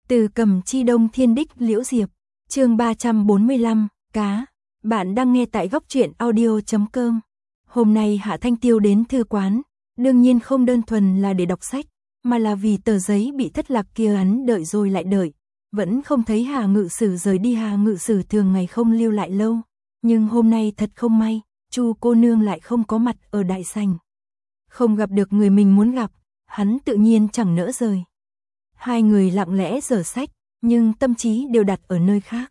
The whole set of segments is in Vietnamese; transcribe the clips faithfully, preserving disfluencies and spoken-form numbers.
Từ Cầm Chi Đông Thiên Đích Liễu Diệp, chương ba trăm bốn mươi lăm, cá. Bạn đang nghe tại góc truyện audio chấm com. Hôm nay Hạ Thanh Tiêu đến thư quán, đương nhiên không đơn thuần là để đọc sách, mà là vì tờ giấy bị thất lạc kia hắn đợi rồi lại đợi, vẫn không thấy Hà Ngự Sử rời đi. Hà Ngự Sử thường ngày không lưu lại lâu, nhưng hôm nay thật không may, Chu cô nương lại không có mặt ở đại sảnh. Không gặp được người mình muốn gặp, hắn tự nhiên chẳng nỡ rời. Hai người lặng lẽ dở sách, nhưng tâm trí đều đặt ở nơi khác.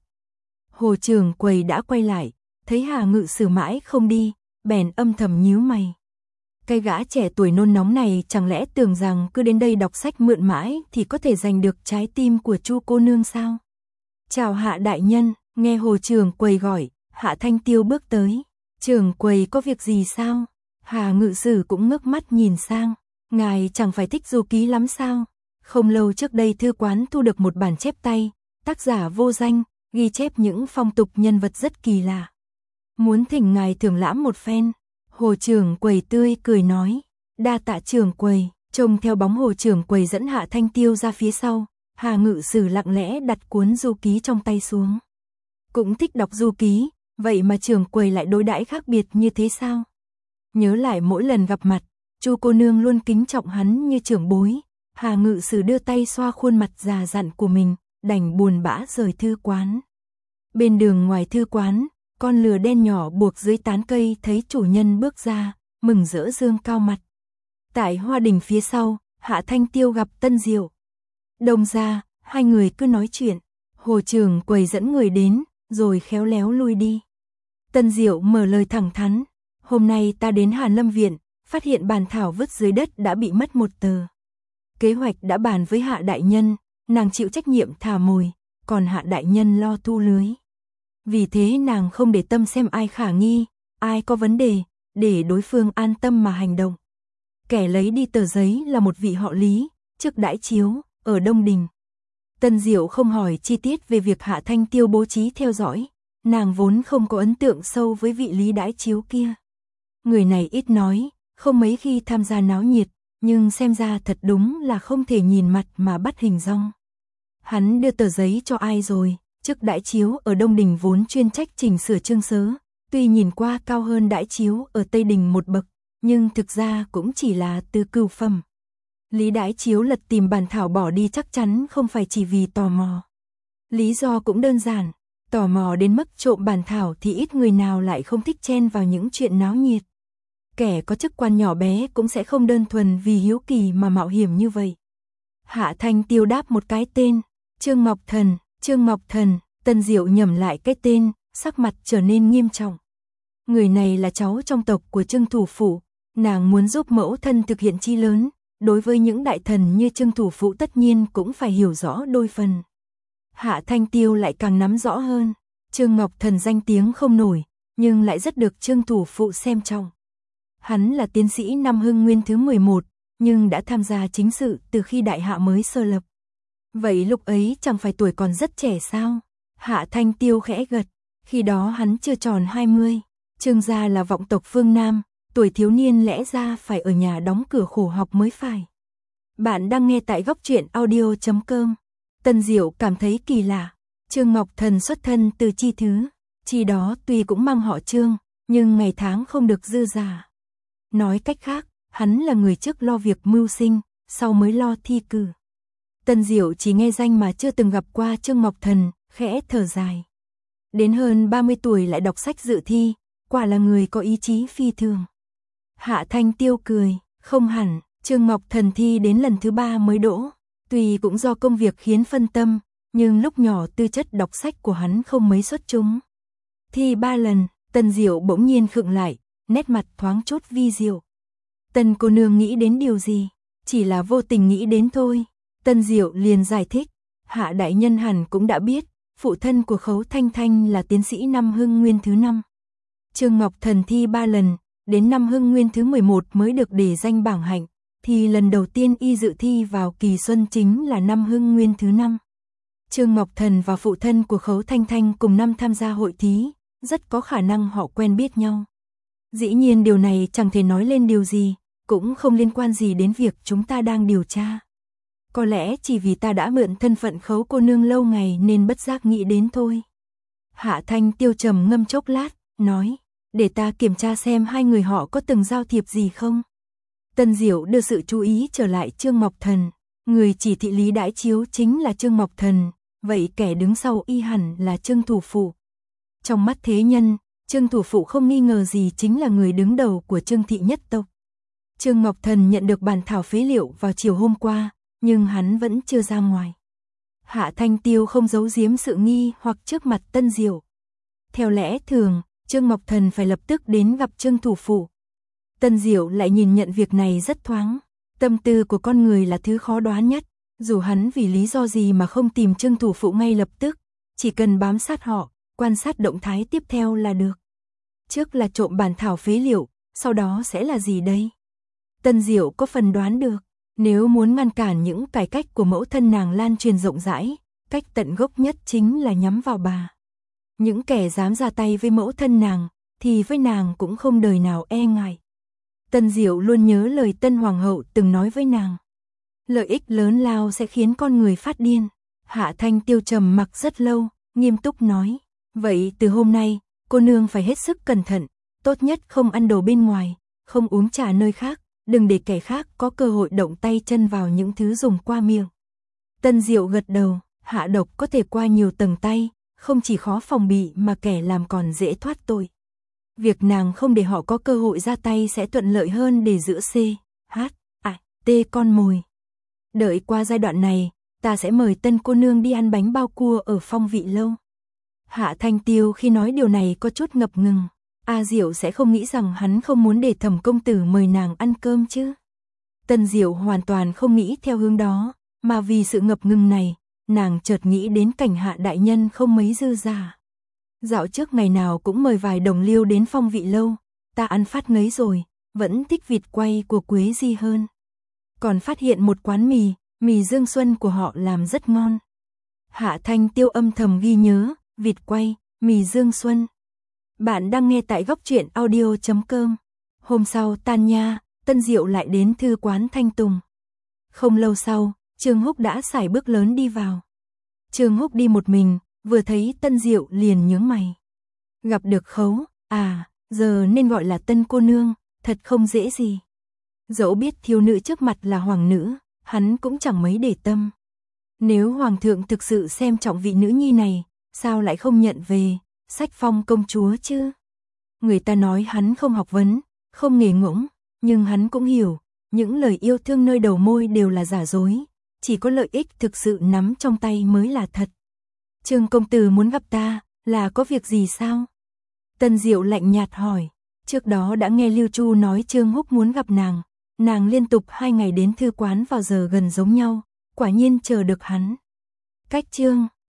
Hồ trưởng quầy đã quay lại, thấy Hà Ngự Sử mãi không đi, bèn âm thầm nhíu mày. Cái gã trẻ tuổi nôn nóng này chẳng lẽ tưởng rằng cứ đến đây đọc sách mượn mãi thì có thể giành được trái tim của Chu cô nương sao? Chào Hạ đại nhân, nghe Hồ trưởng quầy gọi, Hạ Thanh Tiêu bước tới. Trưởng quầy có việc gì sao? Hà Ngự Sử cũng ngước mắt nhìn sang, ngài chẳng phải thích du ký lắm sao? Không lâu trước đây thư quán thu được một bản chép tay, tác giả vô danh, ghi chép những phong tục nhân vật rất kỳ lạ. Muốn thỉnh ngài thưởng lãm một phen. Hồ trưởng quầy tươi cười nói, đa tạ trưởng quầy. Trông theo bóng Hồ trưởng quầy dẫn Hạ Thanh Tiêu ra phía sau, Hà Ngự Sử lặng lẽ đặt cuốn du ký trong tay xuống. Cũng thích đọc du ký, vậy mà trưởng quầy lại đối đãi khác biệt như thế sao? Nhớ lại mỗi lần gặp mặt, Chu cô nương luôn kính trọng hắn như trưởng bối. Hà Ngự Sử đưa tay xoa khuôn mặt già dặn của mình, đành buồn bã rời thư quán. Bên đường ngoài thư quán, con lừa đen nhỏ buộc dưới tán cây thấy chủ nhân bước ra, mừng rỡ dương cao mặt. Tại hoa đình phía sau, Hạ Thanh Tiêu gặp Tân Diệu. Đông ra, hai người cứ nói chuyện, Hồ trưởng quầy dẫn người đến, rồi khéo léo lui đi. Tân Diệu mở lời thẳng thắn, hôm nay ta đến Hàn Lâm Viện, phát hiện bàn thảo vứt dưới đất đã bị mất một tờ. Kế hoạch đã bàn với Hạ đại nhân, nàng chịu trách nhiệm thả mồi, còn Hạ đại nhân lo thu lưới. Vì thế nàng không để tâm xem ai khả nghi, ai có vấn đề, để đối phương an tâm mà hành động. Kẻ lấy đi tờ giấy là một vị họ Lý, trước đãi chiếu, ở Đông Đình. Tân Diệu không hỏi chi tiết về việc Hạ Thanh Tiêu bố trí theo dõi, nàng vốn không có ấn tượng sâu với vị Lý đãi chiếu kia. Người này ít nói, không mấy khi tham gia náo nhiệt, nhưng xem ra thật đúng là không thể nhìn mặt mà bắt hình dong. Hắn đưa tờ giấy cho ai rồi? Chức đãi chiếu ở Đông Đình vốn chuyên trách chỉnh sửa chương sớ, tuy nhìn qua cao hơn đãi chiếu ở Tây Đình một bậc, nhưng thực ra cũng chỉ là từ cửu phẩm. Lý đãi chiếu lật tìm bản thảo bỏ đi chắc chắn không phải chỉ vì tò mò. Lý do cũng đơn giản, tò mò đến mức trộm bản thảo thì ít người nào lại không thích chen vào những chuyện náo nhiệt. Kẻ có chức quan nhỏ bé cũng sẽ không đơn thuần vì hiếu kỳ mà mạo hiểm như vậy. Hạ Thanh Tiêu đáp một cái tên, Trương Ngọc Thần. Trương Ngọc Thần, Tân Diệu nhẩm lại cái tên, sắc mặt trở nên nghiêm trọng. Người này là cháu trong tộc của Trương thủ phủ, nàng muốn giúp mẫu thân thực hiện chi lớn, đối với những đại thần như Trương thủ phủ tất nhiên cũng phải hiểu rõ đôi phần. Hạ Thanh Tiêu lại càng nắm rõ hơn, Trương Ngọc Thần danh tiếng không nổi, nhưng lại rất được Trương thủ phủ xem trọng. Hắn là tiến sĩ năm Hưng Nguyên thứ mười một, nhưng đã tham gia chính sự từ khi đại hạ mới sơ lập. Vậy lúc ấy chẳng phải tuổi còn rất trẻ sao? Hạ Thanh Tiêu khẽ gật, khi đó hắn chưa tròn hai mươi, Trương gia là vọng tộc phương Nam, tuổi thiếu niên lẽ ra phải ở nhà đóng cửa khổ học mới phải. Bạn đang nghe tại góc truyện audio chấm com. Tân Diệu cảm thấy kỳ lạ, Trương Ngọc Thần xuất thân từ chi thứ, chi đó tuy cũng mang họ Trương, nhưng ngày tháng không được dư dả. Nói cách khác, hắn là người trước lo việc mưu sinh, sau mới lo thi cử. Tân Diệu chỉ nghe danh mà chưa từng gặp qua Trương Ngọc Thần, khẽ thở dài. Đến hơn ba mươi tuổi lại đọc sách dự thi, quả là người có ý chí phi thường. Hạ Thanh Tiêu cười, không hẳn, Trương Ngọc Thần thi đến lần thứ ba mới đỗ. Tuy cũng do công việc khiến phân tâm, nhưng lúc nhỏ tư chất đọc sách của hắn không mấy xuất chúng. Thi ba lần, Tân Diệu bỗng nhiên khựng lại, nét mặt thoáng chút vi diệu. Tân cô nương nghĩ đến điều gì? Chỉ là vô tình nghĩ đến thôi. Tân Diệu liền giải thích, Hạ đại nhân hẳn cũng đã biết, phụ thân của Khấu Thanh Thanh là tiến sĩ năm Hưng Nguyên thứ năm. Trương Ngọc Thần thi ba lần, đến năm Hưng Nguyên thứ mười một mới được đề danh bảng hạnh, thì lần đầu tiên y dự thi vào kỳ xuân chính là năm Hưng Nguyên thứ năm. Trương Ngọc Thần và phụ thân của Khấu Thanh Thanh cùng năm tham gia hội thí, rất có khả năng họ quen biết nhau. Dĩ nhiên điều này chẳng thể nói lên điều gì, cũng không liên quan gì đến việc chúng ta đang điều tra. Có lẽ chỉ vì ta đã mượn thân phận Khấu cô nương lâu ngày nên bất giác nghĩ đến thôi. Hạ Thanh Tiêu trầm ngâm chốc lát, nói, để ta kiểm tra xem hai người họ có từng giao thiệp gì không. Tân Diệu đưa sự chú ý trở lại Trương Mộc Thần, người chỉ thị Lý Đãi Chiếu chính là Trương Mộc Thần, vậy kẻ đứng sau y hẳn là Trương thủ phụ. Trong mắt thế nhân, Trương thủ phụ không nghi ngờ gì chính là người đứng đầu của Trương thị nhất tộc. Trương Mộc Thần nhận được bản thảo phế liệu vào chiều hôm qua, nhưng hắn vẫn chưa ra ngoài. Hạ Thanh Tiêu không giấu giếm sự nghi hoặc trước mặt Tân Diệu. Theo lẽ thường, Trương Mộc Thần phải lập tức đến gặp Trương thủ phụ. Tân Diệu lại nhìn nhận việc này rất thoáng. Tâm tư của con người là thứ khó đoán nhất, dù hắn vì lý do gì mà không tìm Trương thủ phụ ngay lập tức, chỉ cần bám sát họ, quan sát động thái tiếp theo là được. Trước là trộm bản thảo phế liệu, sau đó sẽ là gì đây? Tân Diệu có phần đoán được, nếu muốn ngăn cản những cải cách của mẫu thân nàng lan truyền rộng rãi, cách tận gốc nhất chính là nhắm vào bà. Những kẻ dám ra tay với mẫu thân nàng, thì với nàng cũng không đời nào e ngại. Tân Diệu luôn nhớ lời Tân Hoàng hậu từng nói với nàng. Lợi ích lớn lao sẽ khiến con người phát điên. Hạ Thanh Tiêu trầm mặc rất lâu, nghiêm túc nói. Vậy từ hôm nay, cô nương phải hết sức cẩn thận, tốt nhất không ăn đồ bên ngoài, không uống trà nơi khác, đừng để kẻ khác có cơ hội động tay chân vào những thứ dùng qua miệng. Tân Diệu gật đầu, hạ độc có thể qua nhiều tầng tay, không chỉ khó phòng bị mà kẻ làm còn dễ thoát tội. Việc nàng không để họ có cơ hội ra tay sẽ thuận lợi hơn để giữ C, H, A, T con mồi. Đợi qua giai đoạn này, ta sẽ mời Tân cô nương đi ăn bánh bao cua ở Phong Vị lâu. Hạ Thanh Tiêu khi nói điều này có chút ngập ngừng. A Diệu sẽ không nghĩ rằng hắn không muốn để Thẩm công tử mời nàng ăn cơm chứ. Tân Diệu hoàn toàn không nghĩ theo hướng đó, mà vì sự ngập ngừng này, nàng chợt nghĩ đến cảnh Hạ đại nhân không mấy dư dả. Dạo trước ngày nào cũng mời vài đồng liêu đến Phong Vị lâu, ta ăn phát ngấy rồi, vẫn thích vịt quay của Quế Di hơn. Còn phát hiện một quán mì, mì Dương Xuân của họ làm rất ngon. Hạ Thanh Tiêu âm thầm ghi nhớ, vịt quay, mì Dương Xuân. Bạn đang nghe tại góc truyện audio chấm com. Hôm sau tan nha, Tân Diệu lại đến thư quán Thanh Tùng. Không lâu sau, Trương Húc đã sải bước lớn đi vào. Trương Húc đi một mình, vừa thấy Tân Diệu liền nhướng mày. Gặp được Khấu, à, giờ nên gọi là Tân cô nương, thật không dễ gì. Dẫu biết thiếu nữ trước mặt là hoàng nữ, hắn cũng chẳng mấy để tâm. Nếu hoàng thượng thực sự xem trọng vị nữ nhi này, sao lại không nhận về, sách phong công chúa chứ? Người ta nói hắn không học vấn, không nghề ngỗng, nhưng hắn cũng hiểu, những lời yêu thương nơi đầu môi đều là giả dối, chỉ có lợi ích thực sự nắm trong tay mới là thật. Trương công tử muốn gặp ta, là có việc gì sao? Tân Diệu lạnh nhạt hỏi, trước đó đã nghe Lưu Chu nói Trương Húc muốn gặp nàng, nàng liên tục hai ngày đến thư quán vào giờ gần giống nhau, quả nhiên chờ được hắn. Cách Trương